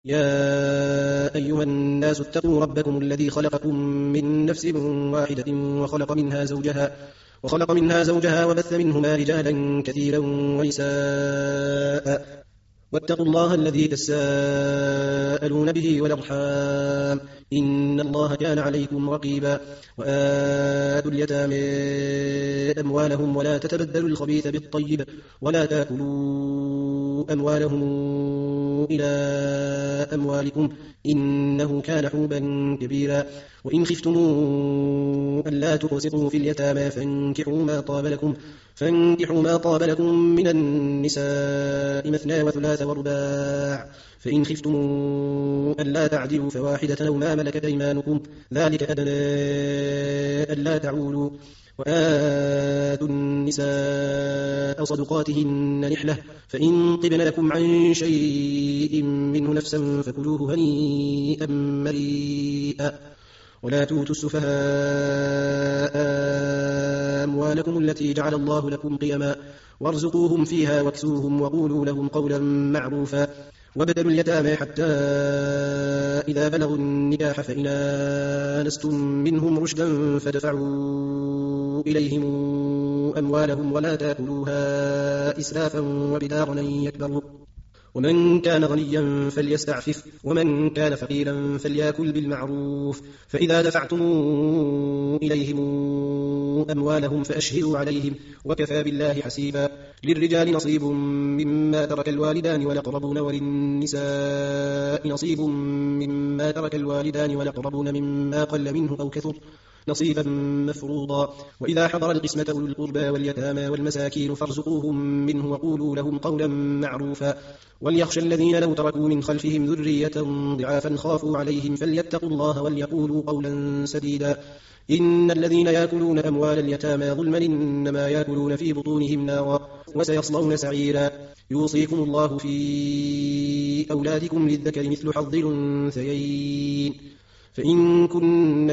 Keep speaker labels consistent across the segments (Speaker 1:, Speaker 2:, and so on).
Speaker 1: يا أيها الناس اتقوا ربكم الذي خلقكم من نفس واحدة وخلق منها زوجها وبث منهما رجالا كثيرا ونساء واتقوا الله الذي تساءلون به والأرحام إن الله كان عليكم رقيبا وآتوا اليتامى أموالهم ولا تتبدلوا الخبيث بالطيب ولا تأكلوا أموالهم إلى أموالكم إنه كان حوبا كبيرا وإن خفتم ألا تقسطوا في اليتامى فانكحوا ما طاب لكم من النساء مثنى وثلاث ورباع فإن خفتم ألا تعدلوا فواحدة أو ما ملكت أيمانكم ذلك أدنى ألا تعولوا وآتوا النساء صدقاتهن نحلة فإن طبن لكم عن شيء منه نفسا فكلوه هنيئا مريئا ولا تؤتوا السفهاء أموالكم التي جعل الله لكم قيما وارزقوهم فيها واكسوهم وقولوا لهم قولا معروفا وابتلوا اليتامى حتى إذا بلغوا النكاح فإن آنستم منهم رشدا فادفعوا إليهم أموالهم ولا تأكلوها إسرافا وبدارا أن يكبروا ومن كان غنيا فليستعفف ومن كان فقيرا فليأكل بالمعروف فإذا دفعتم إليهم أموالهم فأشهدوا عليهم وكفى بالله حسيبا للرجال نصيب مما ترك الوالدان والأقربون وللنساء نصيب مما ترك الوالدان والأقربون مما قل منه أو كثر نصيبا مفروضا وإذا حضر القسمة أولو القربى واليتامى والمساكين فارزقوهم منه وقولوا لهم قولا معروفا وليخشى الذين لو تركوا من خلفهم ذرية ضعافا خافوا عليهم فليتقوا الله وليقولوا قولا سديدا إن الذين يأكلون أموال اليتامى ظلما إنما يأكلون في بطونهم نارا وسيصلون سعيرا يوصيكم الله في أولادكم للذكر مثل حظ الأنثيين فإن كن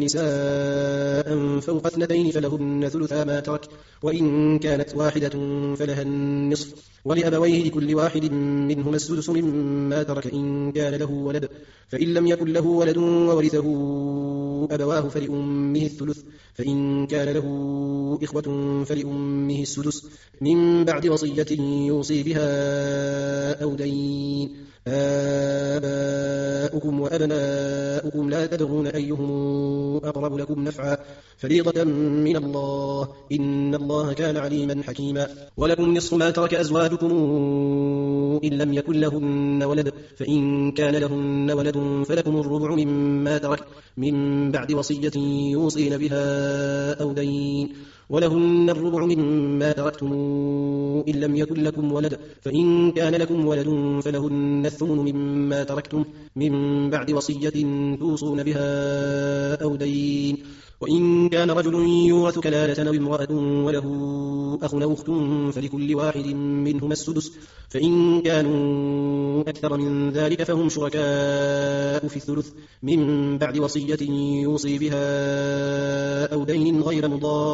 Speaker 1: نساء فوق 2 فلهن ثلثا ما ترك وإن كانت واحدة فلها النصف ولأبويه لكل واحد منهما السدس مما ترك إن كان له ولد فإن لم يكن له ولد وورثه أبواه فلأمه الثلث فإن كان له إخوة فلأمه السدس من بعد وصية يوصي بها أو دين آباؤكم وأبناؤكم لا تدرون أيهم أقرب لكم نفعا فريضة من الله إن الله كان عليما حكيما ولكم نصف ما ترك أزواجكم إن لم يكن لهن ولد فإن كان لهن ولد فلكم الربع مما ترك من بعد وصية يوصين بها أو دين ولهن الربع مما تركتم إن لم يكن لكم ولد فإن كان لكم ولد فلهن الثمن مما تركتم من بعد وصية توصون بها أو دين وإن كان رجل يورث كلالة أو امرأة وله أخ أو أخت فلكل واحد منهما السدس فإن كانوا أكثر من ذلك فهم شركاء في الثلث من بعد وصية يوصي بها أو دين غير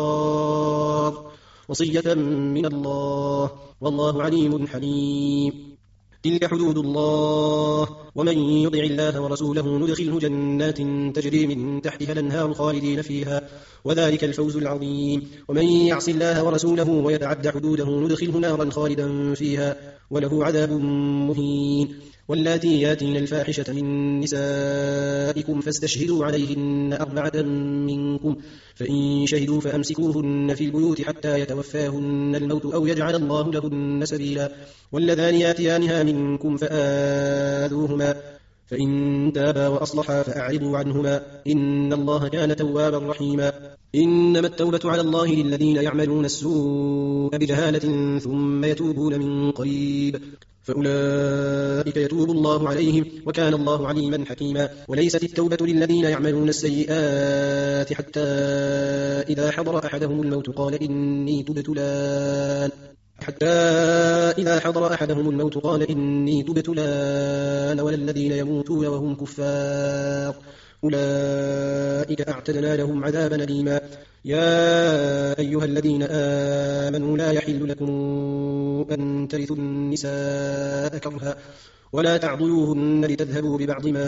Speaker 1: مضار وصية من الله والله عليم حليم تلك حدود الله ومن يطع الله ورسوله ندخله جنات تجري من تحتها الأنهار خالدين فيها وذلك الفوز العظيم ومن يعص الله ورسوله ويتعد حدوده ندخله نارا خالدا فيها وله عذاب مهين واللاتي ياتين الفاحشة من نسائكم فاستشهدوا عليهن 4 منكم فإن شهدوا فأمسكوهن في البيوت حتى يتوفاهن الموت أو يجعل الله لهن سبيلا واللذان ياتيانها منكم فآذوهما فإن تابا وأصلحا فأعرضوا عنهما إن الله كان توابا رحيما إنما التوبة على الله للذين يعملون السوء بجهالة ثم يتوبون من قريب فأولئك يتوب الله عليهم وكان الله عليما حكيما وليست التوبة للذين يعملون السيئات حتى إذا حضر أحدهم الموت قال إني تبت الآن ولا الذين يموتون وهم كفار أولئك أعتدنا لهم عذابا أليما. يا أيها الذين آمنوا لا يحل لكم أن ترثوا النساء كرها ولا تعضلوهن لتذهبوا ببعض ما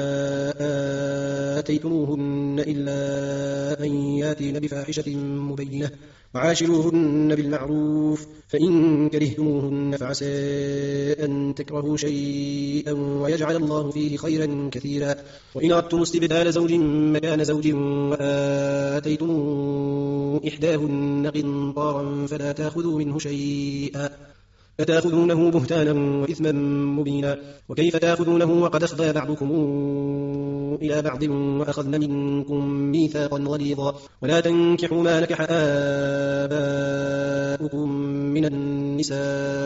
Speaker 1: آتيتموهن إلا أن ياتين بفاحشة مبينة وعاشروهن بالمعروف فإن كرهتموهن فعسى أن تكرهوا شيئا ويجعل الله فيه خيرا كثيرا. وإن أردتم استبدال زوج مكان زوج وآتيتم إحداهن قنطارا فلا تأخذوا منه شيئا فتأخذونه بهتانا وإثما مبينا. وكيف تأخذونه وقد أفضى بعضكم إلى بعض وأخذن منكم ميثاقا غليظا. ولا تنكحوا ما نكح آباؤكم من النساء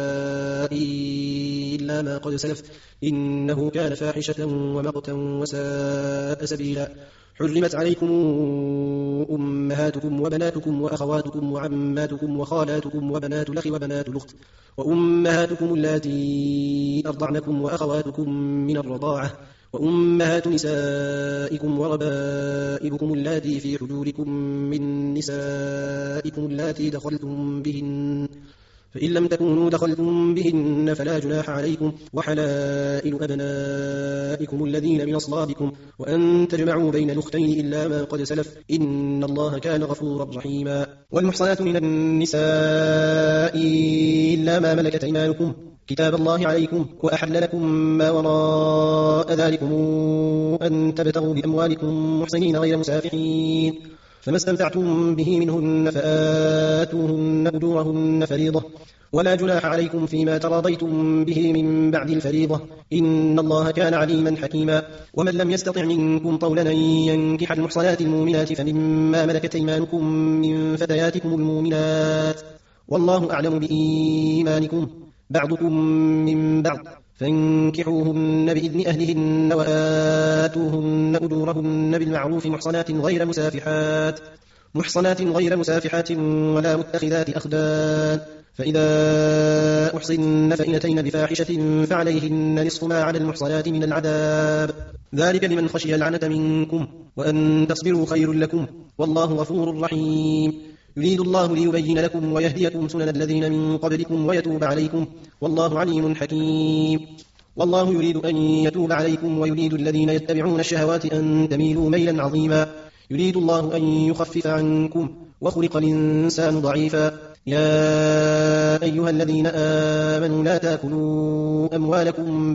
Speaker 1: إلا ما قد سلف إنه كان فاحشة ومقتا وساء سبيلا. حرمت عليكم أمهاتكم وبناتكم وأخواتكم وعماتكم وخالاتكم وبنات الأخ وبنات الأخت وأمهاتكم اللاتي أرضعنكم وأخواتكم من الرضاعة وأمهات نسائكم وربائبكم اللاتي في حجوركم من نسائكم اللاتي دخلتم بهن فإن لم تكونوا دخلتم بهن فلا جناح عليكم وحلائل أبنائكم الذين من أصلابكم وأن تجمعوا بين الأختين إلا ما قد سلف إن الله كان غفورا رحيما. والمحصنات من النساء إلا ما ملكت أيمانكم كتاب الله عليكم وأحل لكم ما وراء ذلكم أن تبتغوا بأموالكم محصنين غير مسافحين فما استمتعتم به منهن فآتوهن أجورهن فريضة ولا جناح عليكم فيما تراضيتم به من بعد الفريضة إن الله كان عليما حكيما. ومن لم يستطع منكم طولا أن ينكح المحصنات المؤمنات فمما ملكت أيمانكم من فتياتكم المؤمنات والله أعلم بإيمانكم بعضكم من بعض فانكحوهن بإذن أهلهن وآتوهن أجورهن بالمعروف محصنات غير مسافحات ولا متخذات أخدان فإذا أحصن فإن أتين بفاحشة فعليهن نصف ما على المحصنات من العذاب ذلك لمن خشي العنة منكم وأن تصبروا خير لكم والله غفور رحيم. يريد الله ليبين لكم ويهديكم سنن الذين من قبلكم ويتوب عليكم والله عليم حكيم. والله يريد أن يتوب عليكم ويريد الذين يتبعون الشهوات أن تميلوا ميلا عظيما. يريد الله أن يخفف عنكم وخلق الإنسان ضعيفا. يا أيها الذين آمنوا لا تأكلوا أموالكم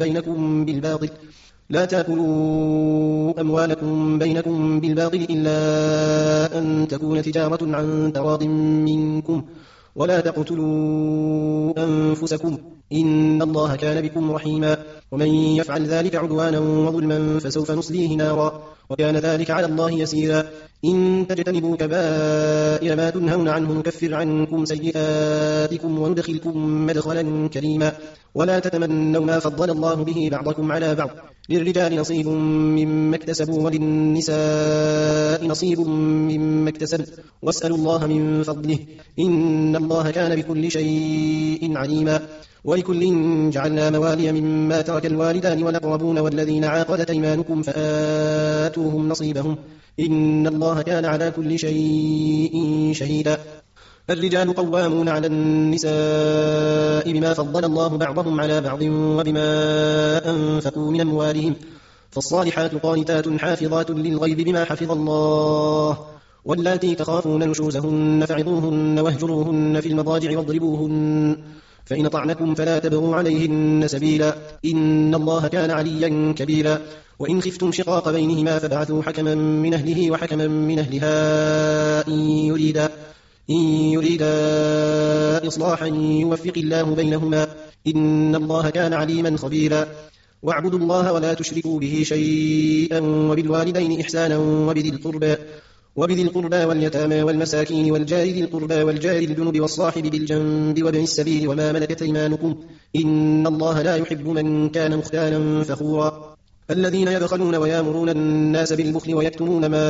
Speaker 1: بينكم بالباطل إلا أن تكون تجارة عن تراض منكم ولا تقتلوا أنفسكم إن الله كان بكم رحيما. ومن يفعل ذلك عدوانا وظلما فسوف نصليه نارا وكان ذلك على الله يسيرا. إن تجتنبوا كبائر ما تنهون عنه نكفر عنكم سيئاتكم وندخلكم مدخلا كريما. ولا تتمنوا ما فضل الله به بعضكم على بعض للرجال نصيب مما اكتسبوا وللنساء نصيب مما اكتسبن واسألوا الله من فضله إن الله كان بكل شيء عليما. ولكل جعلنا موالي مما ترك الوالدان والأقربون والذين عاقدت أيمانكم فآتوهم نصيبهم إن الله كان على كل شيء شهيدا. الرجال قوامون على النساء بما فضل الله بعضهم على بعض وبما أنفقوا من أموالهم فالصالحات قانتات حافظات للغيب بما حفظ الله. واللاتي تخافون نشوزهن فعظوهن واهجروهن في المضاجع واضربوهن فإن طعنكم فلا تبغوا عليهن سبيلا إن الله كان عليا كبيرا. وإن خفتم شقاق بينهما فبعثوا حكما من أهله وحكما من أهلها إن يريدا إصلاحا يوفق الله بينهما إن الله كان عليما خبيرا. واعبدوا الله ولا تشركوا به شيئا وبالوالدين إحسانا وبذي القربى واليتامى والمساكين والجار ذي القربى والجار الجنب والصاحب بالجنب وابن السبيل وما ملكت أيمانكم إن الله لا يحب من كان مختالا فخورا. الذين يبخلون ويامرون الناس بالبخل ويكتمون ما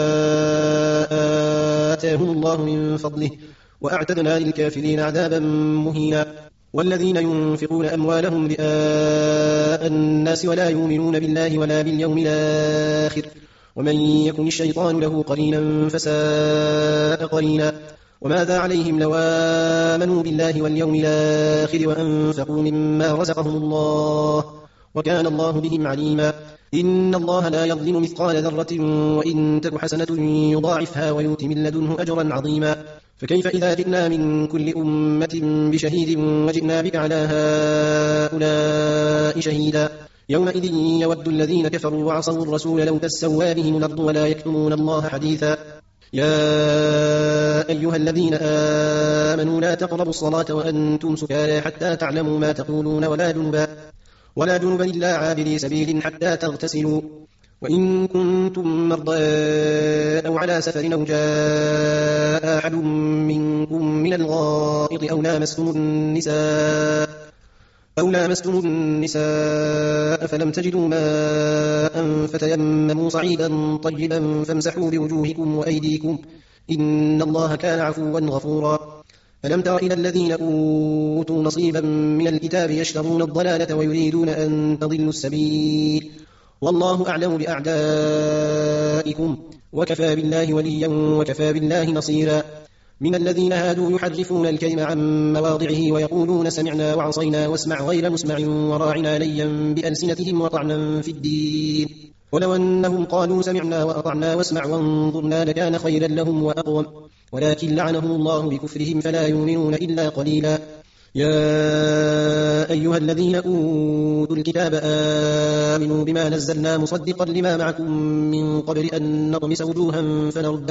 Speaker 1: آتاهم الله من فضله وأعتدنا للكافرين عذابا مهينا. والذين ينفقون أموالهم رئاء الناس ولا يؤمنون بالله ولا باليوم الآخر ومن يكن الشيطان له قرينا فساء قرينا. وماذا عليهم لو آمنوا بالله واليوم الآخر وأنفقوا مما رزقهم الله وكان الله بهم عليما. إن الله لا يظلم مثقال ذرة وإن تك حسنة يضاعفها ويؤت من لدنه أجرا عظيما. فكيف إذا جئنا من كل أمة بشهيد وجئنا بك على هؤلاء شهيدا. يومئذ يود الذين كفروا وعصوا الرسول لو تسوى بهم الأرض ولا يكتمون الله حديثا. يا أيها الذين آمنوا لا تقربوا الصلاة وأنتم سكارى حتى تعلموا ما تقولون ولا جنبا إلا عابري سبيل حتى تغتسلوا. وإن كنتم مرضى أو على سفر أو جاء أحد منكم من الغائط أو لامستم النساء فلم تجدوا ماء فتيمموا صعيدا طيبا فامسحوا بوجوهكم وأيديكم إن الله كان عفوا غفورا. ألم تر إلى الذين أوتوا نصيبا من الكتاب يشترون الضلالة ويريدون أن تضلوا السبيل والله أعلم بأعدائكم وكفى بالله وليا وكفى بالله نصيرا. من الذين هادوا يحرفون الكلم عن مواضعه ويقولون سمعنا وعصينا واسمع غير مسمع وراعنا ليا بألسنتهم وطعنا في الدين ولو أنهم قالوا سمعنا وأطعنا واسمع وانظرنا لكان خيرا لهم وأقوم ولكن لعنهم الله بكفرهم فلا يؤمنون إلا قليلا. يا أيها الذين أوتوا الكتاب آمنوا بما نزلنا مصدقا لما معكم من قبل أن نطمس وجوها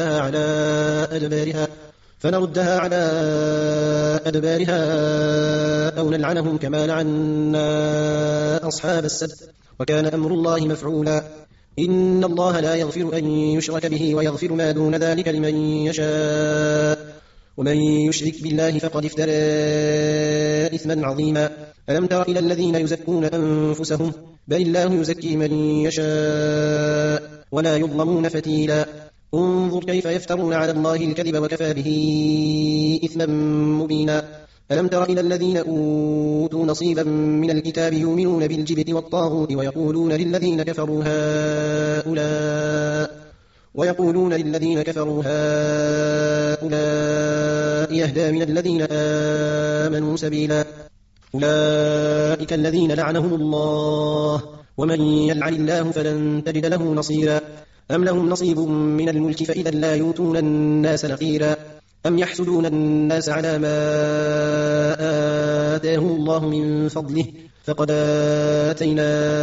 Speaker 1: فنردها على أدبارها أو نلعنهم كما لعنا أصحاب السبت وكان أمر الله مفعولا. إن الله لا يغفر أن يشرك به ويغفر ما دون ذلك لمن يشاء ومن يشرك بالله فقد افترى إثما عظيما. ألم تر إلى الذين يزكون أنفسهم بل الله يزكي من يشاء ولا يظلمون فتيلا. انظر كيف يفترون على الله الكذب وكفى به إثما مبينا. ألم تر إلى الذين أوتوا نصيبا من الكتاب يؤمنون بالجبت والطاغوت ويقولون للذين كفروا هؤلاء يهدى من الذين آمنوا سبيلا. أولئك الذين لعنهم الله ومن يلعن الله فلن تجد له نصيرا. أم لهم نصيب من الملك فإذا لا يؤتون الناس نقيرا. أم يحسدون الناس على ما آتاهم الله من فضله فقد آتينا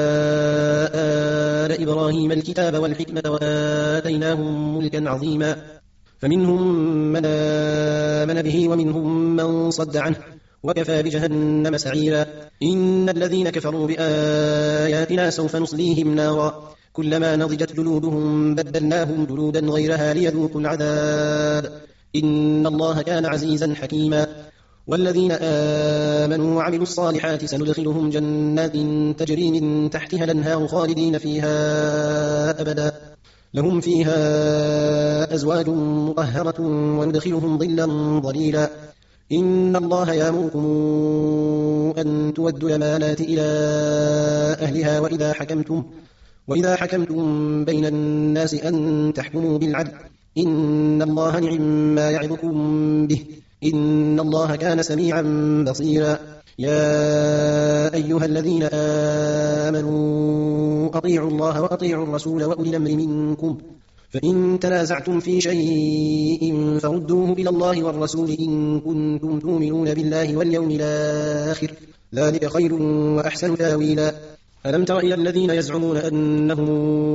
Speaker 1: آل إبراهيم الكتاب والحكمة وآتيناهم ملكا عظيما. فمنهم من آمن به ومنهم من صد عنه وكفى بجهنم سعيرا. إن الذين كفروا بآياتنا سوف نصليهم نارا كلما نضجت جلودهم بدلناهم جلودا غيرها ليذوقوا العذاب إن الله كان عزيزا حكيما. والذين آمنوا وعملوا الصالحات سندخلهم جنات تجري من تحتها الأنهار خالدين فيها أبدا لهم فيها أزواج مطهرة وندخلهم ظلا ظليلا. إن الله يأمركم أن تودوا الأمانات إلى أهلها وإذا حكمتم بين الناس أن تحكموا بالعدل إن الله نعم ما يعظكم به إن الله كان سميعا بصيرا. يا أيها الذين آمنوا أطيعوا الله وأطيعوا الرسول وأولي الأمر منكم فإن تنازعتم في شيء فردوه إلى الله والرسول إن كنتم تؤمنون بالله واليوم الآخر ذلك خير وأحسن تاويلا. ألم تر إلى الذين يزعمون أنهم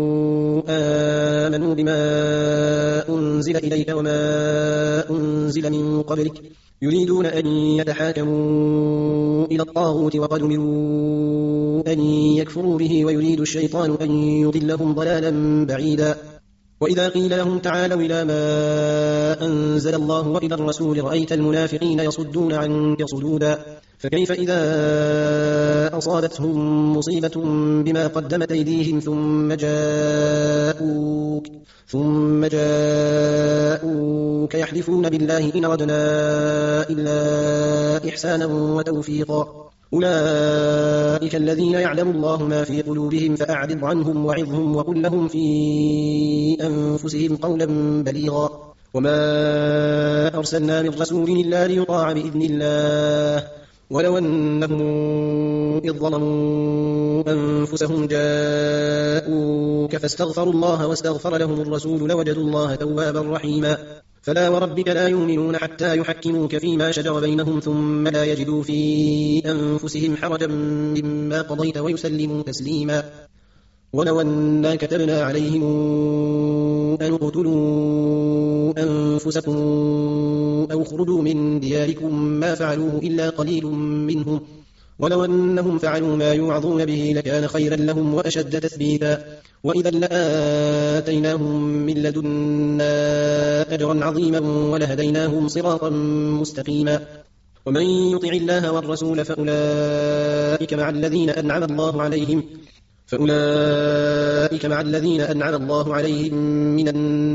Speaker 1: آمنوا بما أنزل إليك وما أنزل من قبلك يريدون أن يتحاكموا إلى الطاغوت وقد أمروا أن يكفروا به ويريد الشيطان أن يضلهم ضلالا بعيدا. وإذا قيل لهم تعالوا إلى ما أنزل الله وإلى الرسول رأيت المنافقين يصدون عنك صدودا. فكيف إذا أصابتهم مصيبة بما قدمت أيديهم ثم جاءوك يحلفون بالله إن أردنا إلا إحسانا وتوفيقا أولئك الذين يعلم الله ما في قلوبهم فأعرض عنهم وعظهم وقل لهم في أنفسهم قولا بليغا وما أرسلنا من رسول إلا ليطاع بإذن الله ولو أنهم إذ ظلموا أنفسهم جاءوك فاستغفروا الله واستغفر لهم الرسول لوجدوا الله توابا رحيما فلا وربك لا يؤمنون حتى يحكموك فيما شجر بينهم ثم لا يجدوا في أنفسهم حرجا مما قضيت ويسلموا تسليما ولو أنا كتبنا عليهم أن اقتلوا أنفسكم أو اخرجوا من دياركم ما فعلوه إلا قليل منهم ولو أنهم فعلوا ما يوعظون به لكان خيرا لهم وأشد تثبيتا وإذا لآتيناهم من لدنا أجرا عظيما ولهديناهم صراطا مستقيما ومن يطع الله والرسول فأولئك مع الذين أنعم الله عليهم من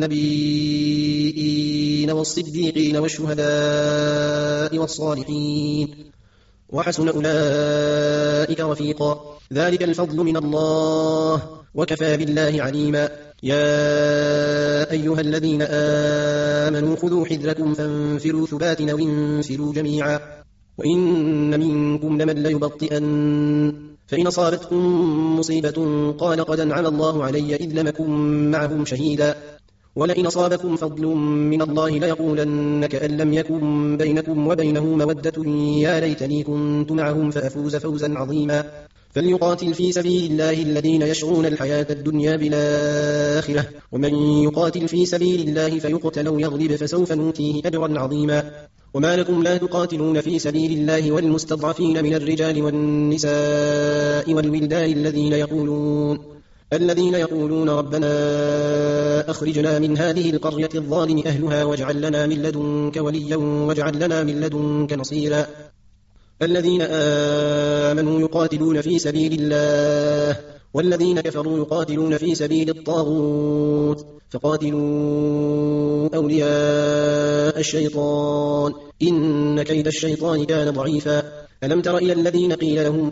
Speaker 1: النبيين والصديقين والشهداء والصالحين وحسن أولئك رفيقا ذلك الفضل من الله وكفى بالله عليما يا أيها الذين آمنوا خذوا حذركم فانفروا ثبات أو انفروا جميعا وإن منكم لمن ليبطئن فإن أصابتكم مصيبة قال قد أنعم الله علي إذ لم أكن معهم شهيدا ولئن أصابكم فضل من الله ليقولن كأن لم يكن بينكم وبينه مودة يا ليتني كنت معهم فأفوز فوزا عظيما فليقاتل في سبيل الله الذين يشرون الحياة الدنيا بالآخرة ومن يقاتل في سبيل الله فيقتل أو يغلب فسوف نؤتيه أجرا عظيما وما لكم لا تقاتلون في سبيل الله والمستضعفين من الرجال والنساء والولدان الذين يقولون ربنا أخرجنا من هذه القرية الظالم أهلها واجعل لنا من لدنك وليا واجعل لنا من لدنك نصيرا الذين آمنوا يقاتلون في سبيل الله والذين كفروا يقاتلون في سبيل الطاغوت فقاتلوا أولياء الشيطان إن كيد الشيطان كان ضعيفا ألم تر إلى الذين قيل لهم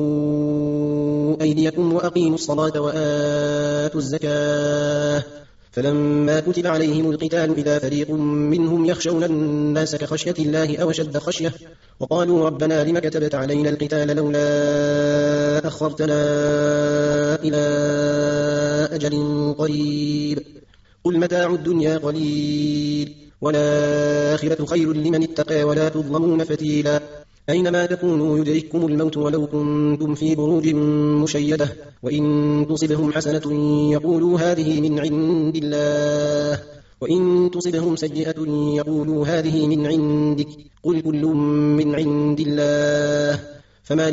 Speaker 1: كفوا أيديكم وأقيموا الصلاة وآتوا الزكاة فلما كتب عليهم القتال إذا فريق منهم يخشون الناس كخشية الله أو أشد خشية وقالوا ربنا لم كتبت علينا القتال لولا أخرتنا إلى أجل قريب قل متاع الدنيا قليل والآخرة خير لمن اتقى ولا تظلمون فتيلا أينما تكونوا يدرككم الموت ولو كنتم في بروج مشيدة وإن تصبهم حسنة يقولوا هذه من عند الله وإن تصبهم سيئة يقولوا هذه من عندك قل كل من عند الله فما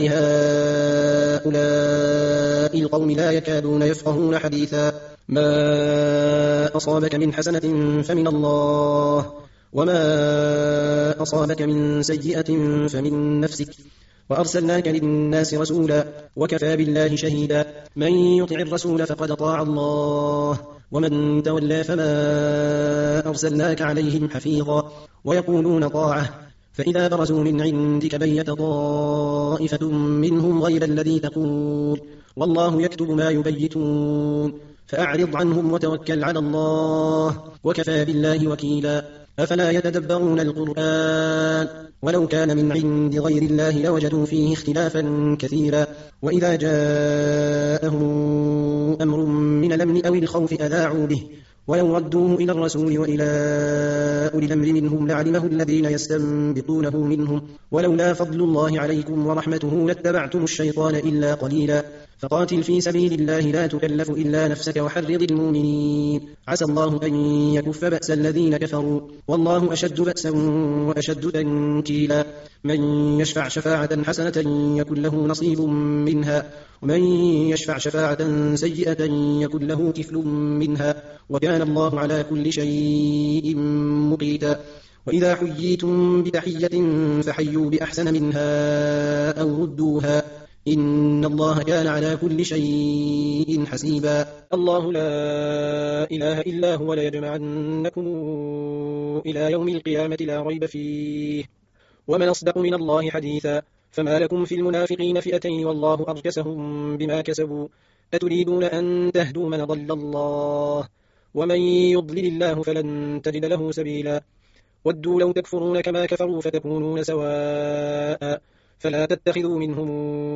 Speaker 1: لهؤلاء القوم لا يكادون يفقهون حديثا ما أصابك من حسنة فمن الله وما أصابك من سيئة فمن نفسك وأرسلناك للناس رسولا وكفى بالله شهيدا من يطع الرسول فقد أطاع الله ومن تولى فما أرسلناك عليهم حفيظا ويقولون طاعة فإذا برزوا من عندك بيت طائفة منهم غير الذي تقول والله يكتب ما يبيتون فأعرض عنهم وتوكل على الله وكفى بالله وكيلا أفلا يتدبرون القرآن ولو كان من عند غير الله لوجدوا فيه اختلافا كثيرا وإذا جاءهم أمر من الأمن أو الخوف أذاعوا به ولو ردوه إلى الرسول وإلى أولي الأمر منهم لعلمه الذين يستنبطونه منهم ولولا فضل الله عليكم ورحمته لاتبعتم الشيطان إلا قليلا فقاتل في سبيل الله لا تكلف إلا نفسك وحرض المؤمنين عسى الله أن يكف بأس الذين كفروا والله أشد بأسا وأشد تنكيلا من يشفع شفاعة حسنة يكن له نصيب منها ومن يشفع شفاعة سيئة يكن له كفل منها وكان الله على كل شيء مقيتا وإذا حييتم بتحية فحيوا بأحسن منها أو ردوها إن الله كان على كل شيء حسيبا الله لا إله إلا هو ليجمعنكم إلى يوم القيامة لا ريب فيه ومن أصدق من الله حديثا فما لكم في المنافقين فئتين والله أركسهم بما كسبوا أتريدون أن تهدوا من ضل الله ومن يضلل الله فلن تجد له سبيلا ودوا لو تكفرون كما كفروا فتكونون سواء فلا تتخذوا منهم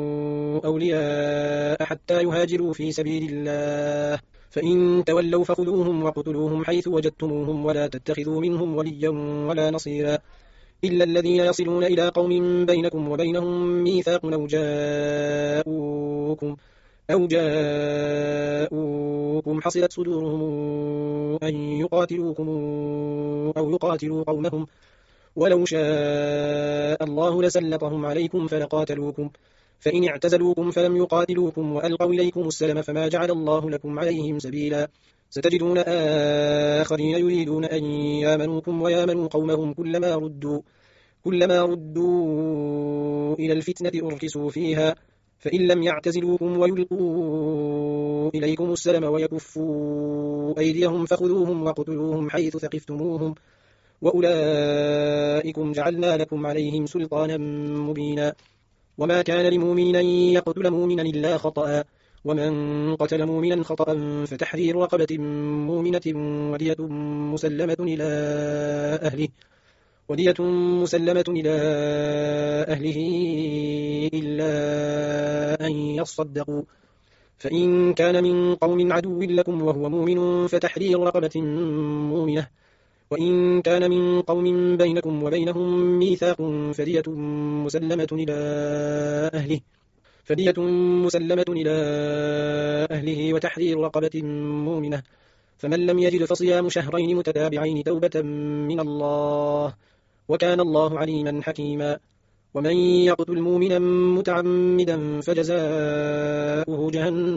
Speaker 1: أولياء حتى يهاجروا في سبيل الله فإن تولوا فخذوهم وقتلوهم حيث وجدتموهم ولا تتخذوا منهم وليا ولا نصيرا إلا الذين يصلون إلى قوم بينكم وبينهم ميثاق أو جاءوكم حصلت صدورهم أن يقاتلوكم أو يقاتلوا قومهم ولو شاء الله لسلطهم عليكم فلقاتلوكم فإن اعتزلوكم فلم يقاتلوكم وألقوا إليكم السلم فما جعل الله لكم عليهم سبيلا ستجدون آخرين يريدون أن يامنوكم ويامنوا قومهم كلما ردوا إلى الفتنة أركسوا فيها فإن لم يعتزلوكم ويلقوا إليكم السلم ويكفوا أيديهم فخذوهم وقتلوهم حيث ثقفتموهم وأولئكم جعلنا لكم عليهم سلطانا مبينا وما كان لمؤمن أن يقتل مؤمنا إلا خطأ ومن قتل مؤمنا خطأ فتحرير رقبة مؤمنة ودية مسلمة إلى أهله إلا أن يصدقوا فإن كان من قوم عدو لكم وهو مؤمن فتحرير رقبة مؤمنة وإن كان من قوم بينكم وبينهم ميثاق فدية مسلمة إلى أهله وتحرير رقبة مؤمنة فمن لم يجد فصيام شهرين متتابعين توبة من الله وكان الله عليما حكيما ومن يقتل مؤمنا متعمدا فجزاؤه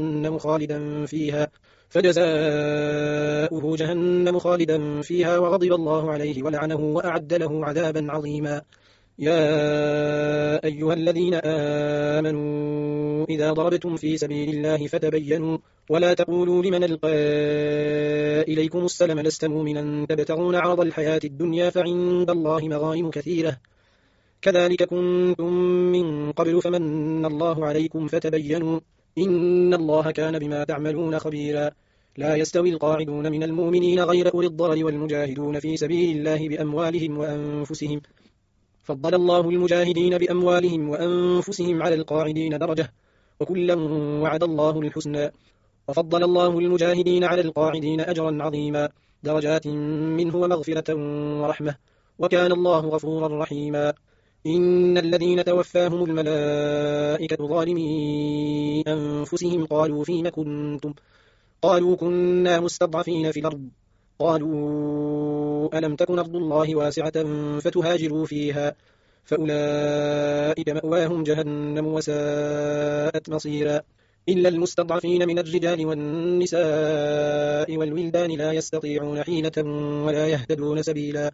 Speaker 1: جهنم خالدا فيها وغضب الله عليه ولعنه وأعد له عذابا عظيما يا أيها الذين آمنوا إذا ضربتم في سبيل الله فتبينوا ولا تقولوا لمن ألقى إليكم السلم لست مؤمنا تبتغون عرض الحياة الدنيا فعند الله مغانم كثيرة كذلك كنتم من قبل فمن الله عليكم فتبينوا إن الله كان بما تعملون خبيرا لا يستوي القاعدون من المؤمنين غير أولي الضرر والمجاهدون في سبيل الله بأموالهم وأنفسهم فضل الله المجاهدين بأموالهم وأنفسهم على القاعدين درجة وكلا وعد الله الحسنى وفضل الله المجاهدين على القاعدين أجرا عظيما درجات منه ومغفرة ورحمة وكان الله غفورا رحيما إن الذين توفاهم الملائكة ظالمي أنفسهم قالوا فيم كنتم قالوا كنا مستضعفين في الأرض قالوا ألم تكن أرض الله واسعة فتهاجروا فيها فأولئك مأواهم جهنم وساءت مصيرا إلا المستضعفين من الرجال والنساء والولدان لا يستطيعون حيلة ولا يهتدون سبيلا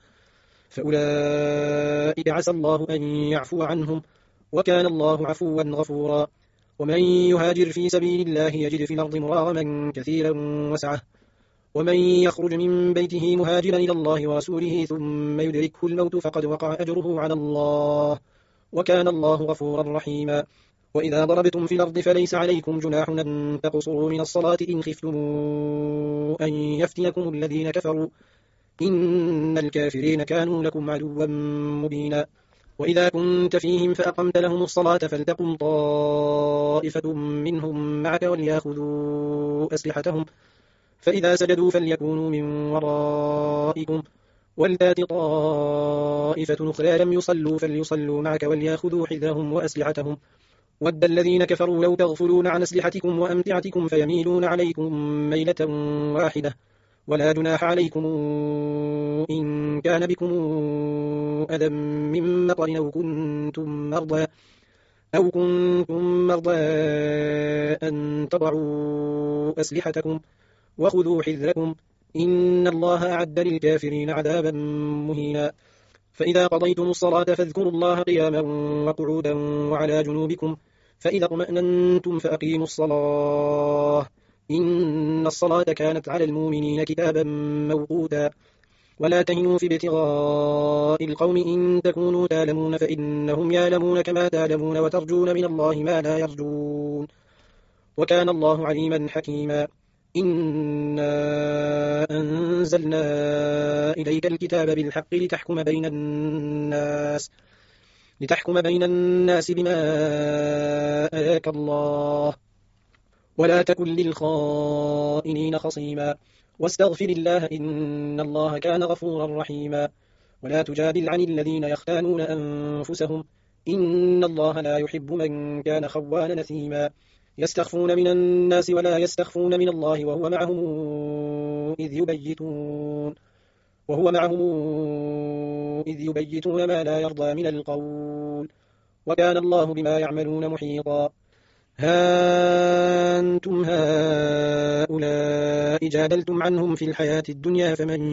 Speaker 1: فأولئك عسى الله أن يعفو عنهم وكان الله عفوا غفورا ومن يهاجر في سبيل الله يجد في الأرض مراغما كثيرا وسعة ومن يخرج من بيته مهاجرا إلى الله ورسوله ثم يدركه الموت فقد وقع أجره على الله وكان الله غفورا رحيما وإذا ضربتم في الأرض فليس عليكم جناح أن تقصروا من الصلاة إن خفتم أن يفتنكم الذين كفروا إن الكافرين كانوا لكم عدوا مبينا وإذا كنت فيهم فأقمت لهم الصلاة فلتقم طائفة منهم معك وليأخذوا أسلحتهم فإذا سجدوا فليكونوا من ورائكم ولتات طائفة أخرى لم يصلوا فليصلوا معك وليأخذوا حذرهم وأسلحتهم ود الذين كفروا لو تغفلون عن أسلحتكم وأمتعتكم فيميلون عليكم ميلة واحدة ولا جناح عليكم إن كان بكم أذى من مطر أو كنتم مرضى أن تضعوا أسلحتكم وخذوا حذركم إن الله أعد للكافرين عذابا مهينا فإذا قضيتم الصلاة فاذكروا الله قياما وقعودا وعلى جنوبكم فإذا اطمأننتم فأقيموا الصلاة إن الصلاة كانت على المؤمنين كتابا موقوتا ولا تهنوا في ابتغاء القوم إن تكونوا تعلمون فإنهم يعلمون كما تعلمون وترجون من الله ما لا يرجون وكان الله عليما حكيما إنا أنزلنا إليك الكتاب بالحق لتحكم بين الناس بما أراك الله ولا تكن للخائنين خصيما واستغفر الله إن الله كان غفورا رحيما ولا تجادل عن الذين يختانون أنفسهم إن الله لا يحب من كان خوانا نثيما يستخفون من الناس ولا يستخفون من الله وهو معهم إذ يبيتون ما لا يرضى من القول وكان الله بما يعملون محيطا ها أنتم هؤلاء جادلتم عنهم في الحياة الدنيا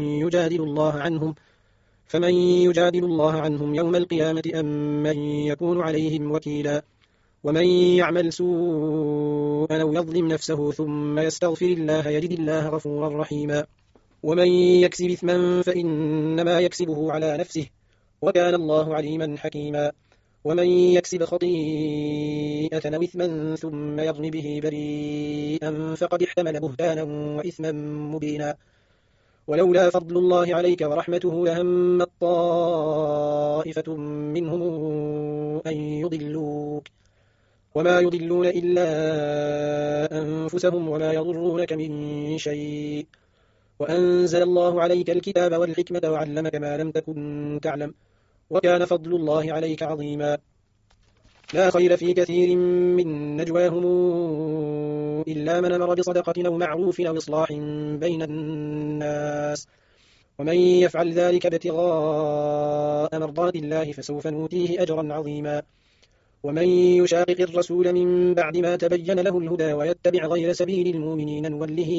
Speaker 1: فمن يجادل الله عنهم يوم القيامة أم من يكون عليهم وكيلا ومن يعمل سوءا أو يظلم نفسه ثم يستغفر الله يجد الله غفورا رحيما ومن يكسب إثما فإنما يكسبه على نفسه وكان الله عليما حكيما ومن يكسب خطيئة أو إثما ثم يرم به بريئا فقد احتمل بهتانا وإثما مبينا ولولا فضل الله عليك ورحمته لهمت طائفة منهم أن يضلوك وما يضلون إلا أنفسهم وما يضرونك من شيء وأنزل الله عليك الكتاب والحكمة وعلمك ما لم تكن تعلم وكان فضل الله عليك عظيما لا خير في كثير من نجواهم إلا من أمر بصدقة أو معروف أو إصلاح بين الناس ومن يفعل ذلك ابتغاء مرضات الله فسوف نؤتيه أجرا عظيما ومن يشاقق الرسول من بعد ما تبين له الهدى ويتبع غير سبيل المؤمنين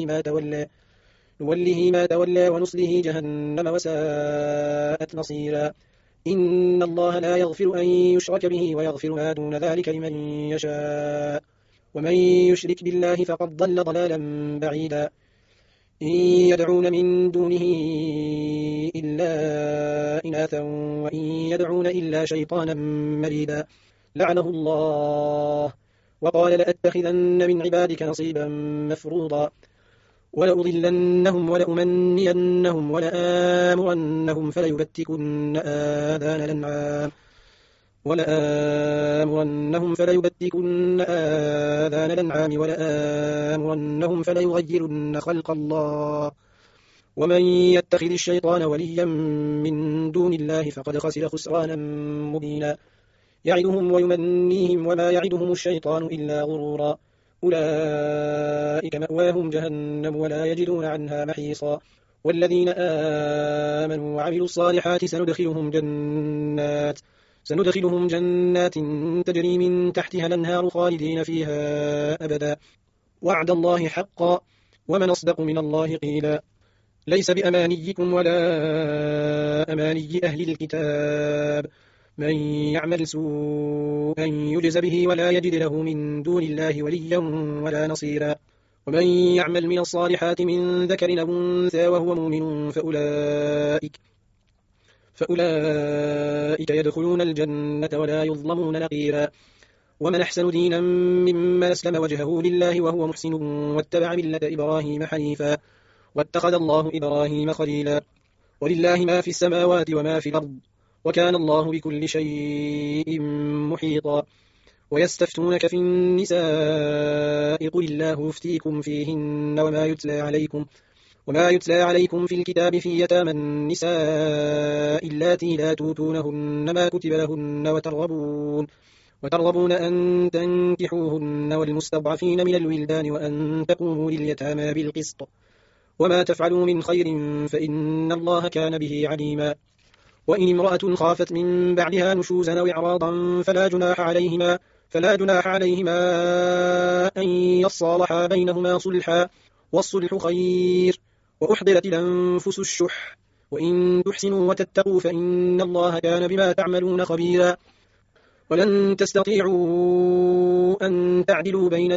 Speaker 1: نوله ما تولى ونصله جهنم وساءت مصيرا إن الله لا يغفر أن يشرك به ويغفر ما دون ذلك لمن يشاء ومن يشرك بالله فقد ضل ضلالا بعيدا إن يدعون من دونه إلا إناثا وإن يدعون إلا شيطانا مريدا لعنه الله وقال لأتخذن من عبادك نصيبا مفروضا ولأضلنهم ولأمنينهم ولآمرنهم فليبتكن آذان الأنعام ولآمرنهم فليغيرن خلق الله ومن يتخذ الشيطان وليا من دون الله فقد خسر خسرانا مبينا يعدهم ويمنيهم وما يعدهم الشيطان إلا غرورا أولئك مأواهم جهنم ولا يجدون عنها محيصا والذين آمنوا وعملوا الصالحات سندخلهم جنات تجري من تحتها الأنهار خالدين فيها أبدا وعد الله حقا ومن أصدق من الله قيلا ليس بأمانيكم ولا أماني أهل الكتاب من يعمل سوءا يجز به ولا يجد له من دون الله وليا ولا نصيرا ومن يعمل من الصالحات من ذكر أو أنثى وهو مؤمن فأولئك يدخلون الجنة ولا يظلمون نقيرا ومن أحسن دينا ممن أسلم وجهه لله وهو محسن واتبع ملة إبراهيم حنيفا واتخذ الله إبراهيم خليلا ولله ما في السماوات وما في الأرض وكان الله بكل شيء محيطا ويستفتونك في النساء قل الله يفتيكم فيهن وما يتلى عليكم في الكتاب في يتامى النساء اللاتي لا توتونهن ما كتب لهن وترغبون أن تنكحوهن والمستضعفين من الولدان وأن تقوموا لليتامى بالقسط وما تفعلوا من خير فإن الله كان به عليما وإن امرأة خافت من بعدها نشوزا أو إعراضا فلا جناح عليهما أن يصالحا بينهما صلحا والصلح خير وأحضرت الأنفس الشح وإن تحسنوا وتتقوا فإن الله كان بما تعملون خبيرا ولن تستطيعوا أن تعدلوا بين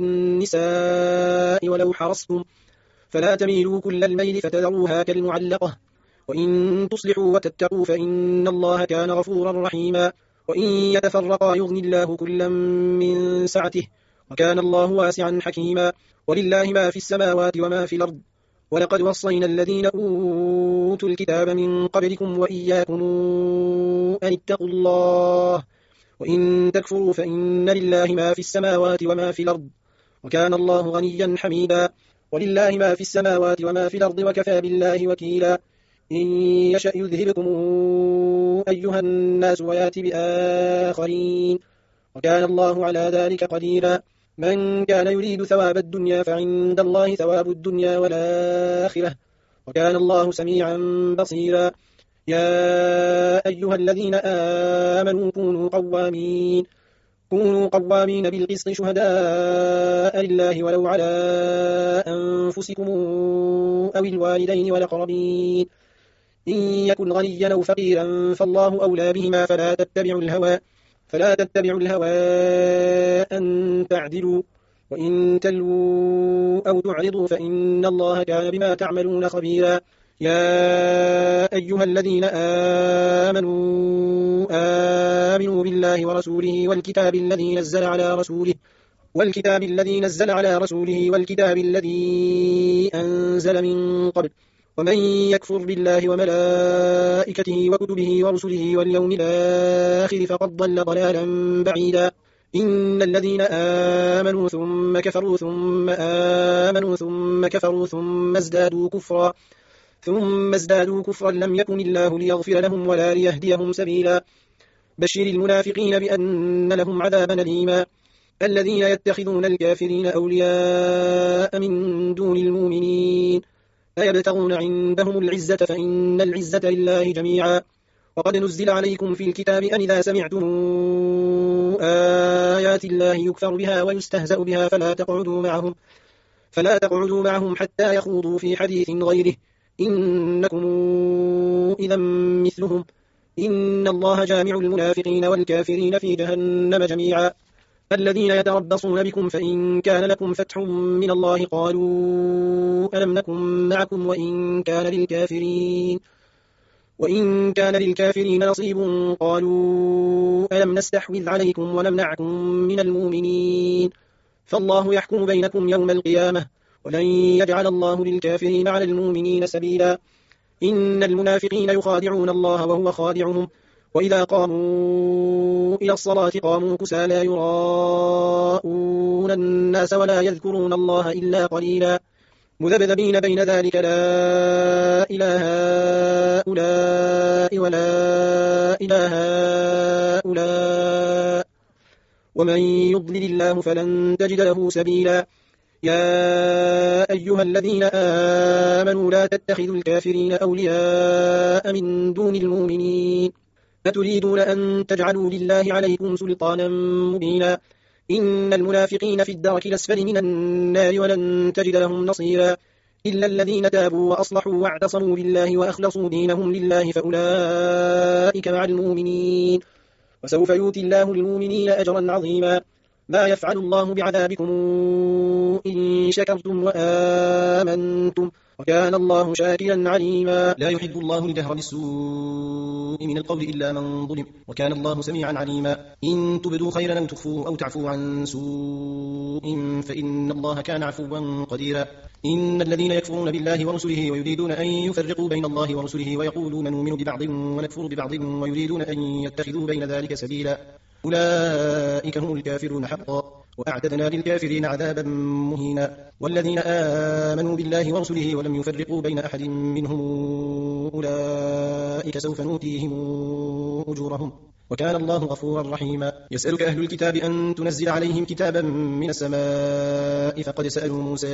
Speaker 1: النساء ولو حرصتم فلا تميلوا كل الميل فتذروها كالمعلقة وإن تصلحوا وتتقوا فإن الله كان غفورا رحيما وإن يتفرقا يغني الله كلا من سعته وكان الله واسعا حكيما ولله ما في السماوات وما في الأرض ولقد وصينا الذين أوتوا الكتاب من قبلكم وإياكم أن اتقوا الله وإن تكفروا فإن لله ما في السماوات وما في الأرض وكان الله غنيا حميدا ولله ما في السماوات وما في الأرض وكفى بالله وكيلا إن يشأ يذهبكم أيها الناس ويات بآخرين وكان الله على ذلك قديرا من كان يريد ثواب الدنيا فعند الله ثواب الدنيا والآخرة وكان الله سميعا بصيرا يا أيها الذين آمنوا كونوا قوامين بالقسط شهداء لله ولو على أنفسكم أو الوالدين والأقربين إن يكن غنيا أو فقيرا فالله أولى بهما فلا تتبعوا الهوى أن تعدلوا وإن تلووا أو تعرضوا فإن الله كان بما تعملون خبيرا يا أيها الذين آمنوا بالله ورسوله والكتاب الذي نزل على رسوله والكتاب الذي أنزل من قبل ومن يكفر بالله وملائكته وكتبه ورسله واليوم الآخر فقد ضل ضلالا بعيدا إن الذين آمنوا ثم كفروا ثم آمنوا ثم كفروا ثم ازدادوا كفرا لم يكن الله ليغفر لهم ولا ليهديهم سبيلا بشر المنافقين بأن لهم عذابا أليما الذين يتخذون الكافرين أولياء من دون المؤمنين أيبتغون عندهم العزة فإن العزة لله جميعا وقد نزل عليكم في الكتاب أن إذا سمعتم آيات الله يكفر بها ويستهزأ بها فلا تقعدوا معهم حتى يخوضوا في حديث غيره إنكم إذا مثلهم إن الله جامع المنافقين والكافرين في جهنم جميعا الذين يتربصون بكم فإن كان لكم فتح من الله قالوا ألم نكن معكم وإن كان للكافرين نصيب قالوا ألم نستحوذ عليكم ونمنعكم من المؤمنين فالله يحكم بينكم يوم القيامة ولن يجعل الله للكافرين على المؤمنين سبيلا إن المنافقين يخادعون الله وهو خادعهم وإذا قاموا إلى الصلاة قاموا كسالى يراءون الناس ولا يذكرون الله إلا قليلا مذبذبين بين ذلك لا إله هؤلاء ولا إله هؤلاء ومن يضلل الله فلن تجد له سبيلا يا أيها الذين آمنوا لا تتخذوا الكافرين أولياء من دون المؤمنين أتريدون أن تجعلوا لله عليكم سلطانا مبينا إن المنافقين في الدرك الأسفل من النار ولن تجد لهم نصيرا إلا الذين تابوا وأصلحوا واعتصموا بالله وأخلصوا دينهم لله فأولئك مع المؤمنين وسوف يؤتي الله المؤمنين أجرا عظيما ما يفعل الله بعذابكم إن شكرتم وآمنتم وكان الله شاكرا عليما لا يحب الله الجهر بالسوء من القول إلا من ظلم وكان الله سميعا عليما إن تبدوا خيرا أو تخفوا أو تعفوا عن سوء فإن الله كان عفوا قديرا إن الذين يكفرون بالله ورسله ويريدون أن يفرقوا بين الله ورسله ويقولون نؤمن ببعض ونكفر ببعض ويريدون أن يتخذوا بين ذلك سبيلا أولئك هم الكافرون حقا وأعتدنا للكافرين عذابا مهينا والذين آمنوا بالله ورسله ولم يفرقوا بين أحد منهم أولئك سوف نؤتيهم أجورهم وكان الله غفورا رحيما يسألك أهل الكتاب أن تنزل عليهم كتابا من السماء فقد سألوا موسى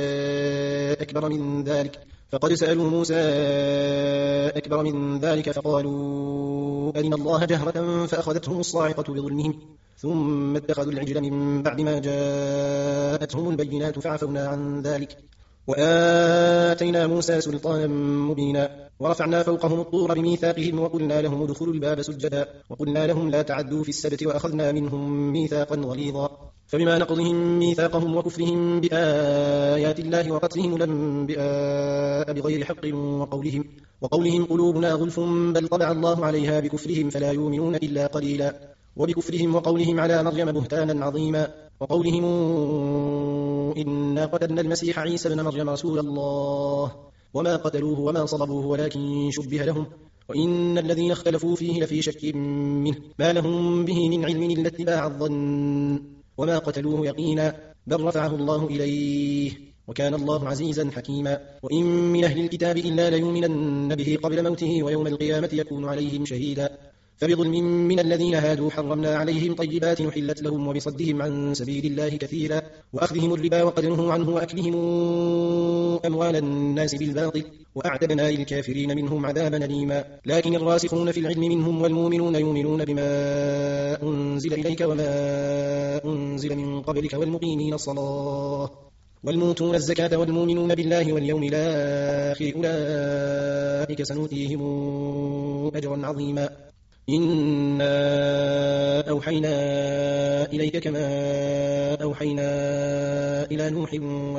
Speaker 1: أكبر من ذلك فقالوا أرنا الله جهرة فأخذتهم الصاعقة بظلمهم ثم اتخذوا العجل من بعد ما جاءتهم البينات فعفونا عن ذلك وآتينا موسى سلطانا مبينا ورفعنا فوقهم الطور بميثاقهم وقلنا لهم ادخلوا الباب سجدا وقلنا لهم لا تعدوا في السبت وأخذنا منهم ميثاقا غليظا فبما نقضهم ميثاقهم وكفرهم بآيات الله وقتلهم الأنبياء بغير حق وقولهم قلوبنا غلف بل طبع الله عليها بكفرهم فلا يؤمنون إلا قليلا وبكفرهم وقولهم على مريم بهتانا عظيما وقولهم إنا قتلنا المسيح عيسى بن مريم رسول الله وما قتلوه وما صلبوه ولكن شبه لهم وإن الذين اختلفوا فيه لفي شك منه ما لهم به من علم إلا اتباع الظن وما قتلوه يقينا بل رفعه الله إليه وكان الله عزيزا حكيما وإن من أهل الكتاب إلا ليؤمنن به قبل موته ويوم القيامة يكون عليهم شهيدا فبظلم من الذين هادوا حرمنا عليهم طيبات نحلت لهم وبصدهم عن سبيل الله كثيرا وأخذهم الربا وقد نهوا عنه وأكلهم أموال الناس بالباطل وأعتدنا للكافرين منهم عذابا أليما لكن الراسخون في العلم منهم والمؤمنون يؤمنون بما أنزل إليك وما أنزل من قبلك والمقيمين الصلاة والموتون الزكاة والمؤمنون بالله واليوم الآخر أولئك سنؤتيهم أجرا عظيما إنا أوحينا إليك كما أوحينا إلى نوح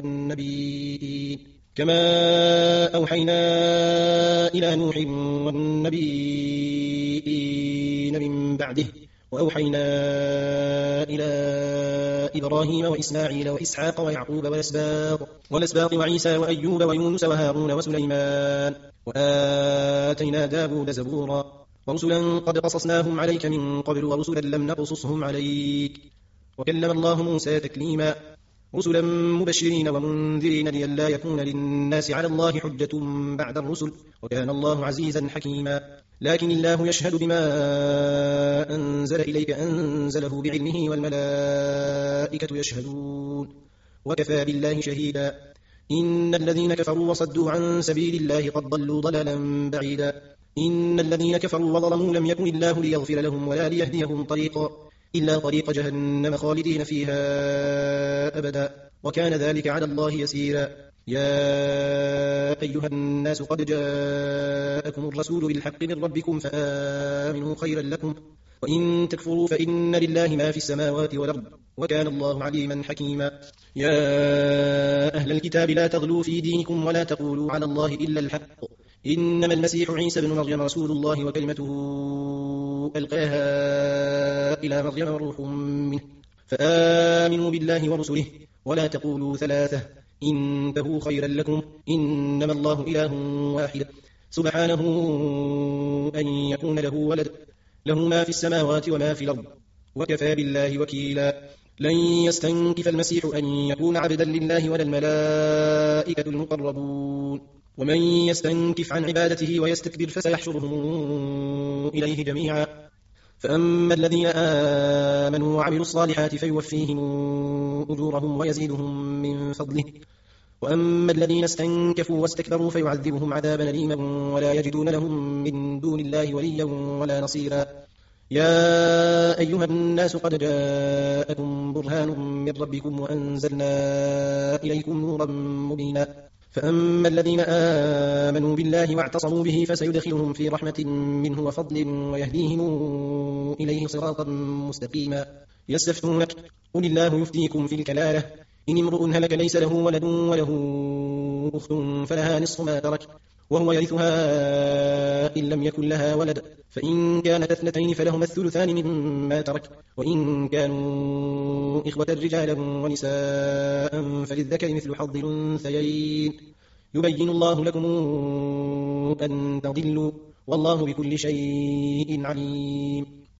Speaker 1: والنبيين من بعده وأوحينا إلى إبراهيم وإسماعيل وإسحاق ويعقوب والأسباط وعيسى وأيوب ويونس وهارون وسليمان وآتينا داود زبورا ورسلا قد قصصناهم عليك من قبل ورسلا لم نقصصهم عليك وكلم الله موسى تكليما رسلا مبشرين ومنذرين لئلا يكون للناس على الله حجة بعد الرسل وكان الله عزيزا حكيما لكن الله يشهد بما أنزل إليك أنزله بعلمه والملائكة يشهدون وكفى بالله شهيدا إن الذين كفروا وصدوا عن سبيل الله قد ضلوا ضلالا بعيدا إن الذين كفروا وظلموا لم يكن الله ليغفر لهم ولا ليهديهم طريقا إلا طريق جهنم خالدين فيها أبدا وكان ذلك على الله يسيرا يا أيها الناس قد جاءكم الرسول بالحق من ربكم فآمنوا خيرا لكم وإن تكفروا فإن لله ما في السماوات والأرض وكان الله عليما حكيما يا أهل الكتاب لا تغلوا في دينكم ولا تقولوا على الله إلا الحق إنما المسيح عيسى بن مريم رسول الله وكلمته ألقاها إلى مريم وروح منه فآمنوا بالله ورسله ولا تقولوا ثلاثة انتهوا خيرا لكم إنما الله إله واحد سبحانه أن يكون له ولد له ما في السماوات وما في الأرض وكفى بالله وكيلا لن يستنكف المسيح أن يكون عبدا لله ولا الملائكة المقربون ومن يستنكف عن عبادته ويستكبر فسيحشرهم إليه جميعا فأما الذين آمنوا وعملوا الصالحات فيوفيهم أجورهم ويزيدهم من فضله وأما الذين استنكفوا واستكبروا فيعذبهم عذابا أليما ولا يجدون لهم من دون الله وليا ولا نصيرا يا أيها الناس قد جاءكم برهان من ربكم وأنزلنا إليكم نورا مبينا فأما الذين آمنوا بالله واعتصموا به فسيدخلهم في رحمة منه وفضل ويهديهم إليه صراطا مستقيما يستفتونك قل الله يفتيكم في الكلالة إن امرؤ هلك ليس له ولد وله أخت فلها نصف ما ترك وهو يرثها إن لم يكن لها ولد فإن كانت اثنتين فلهما الثلثان مما ترك وإن كانوا إخوة رجالا ونساء فللذكر مثل حظ الأنثيين يبين الله لكم أن تضلوا والله بكل شيء عليم